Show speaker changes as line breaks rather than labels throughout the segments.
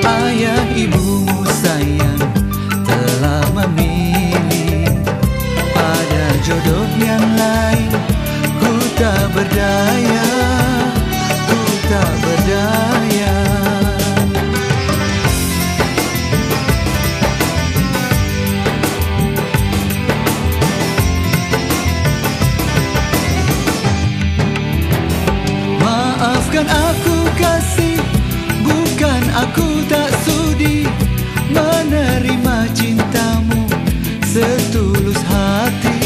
Ayah ibumu sayang telah memilih pada jodoh yang lain. Ku tak berdaya, ku tak berdaya. Maafkan aku kasih, bukan aku tak sudi menerima cintamu setulus hati.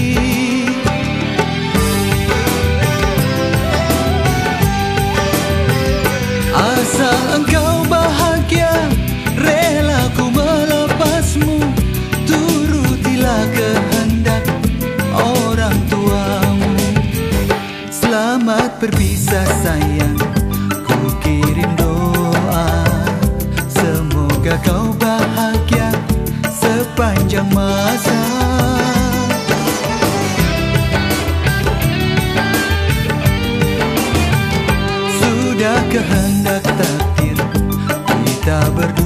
Asal engkau bahagia, rela ku melepasmu. Turutilah kehendak orang tuamu. Selamat berpisah sayang, ku kirim doa. Semoga kau bahagia sepanjang masa. Sudah kehendak takdir kita berdua.